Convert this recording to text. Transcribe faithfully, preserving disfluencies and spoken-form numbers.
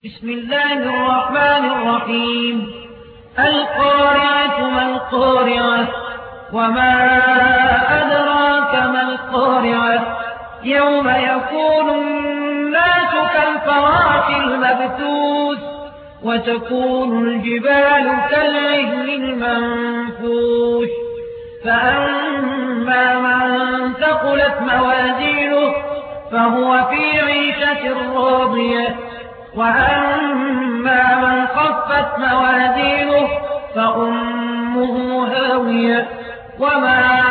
بسم الله الرحمن الرحيم القارعة ما القارعة وما أدراك ما القارعة يوم يكون الناس كالفراش المبثوث وتكون الجبال كالعهن المنفوش فأما من ثقلت موازينه فهو في عيشة راضية وأما من خفت موازينه فأمه هاوية وما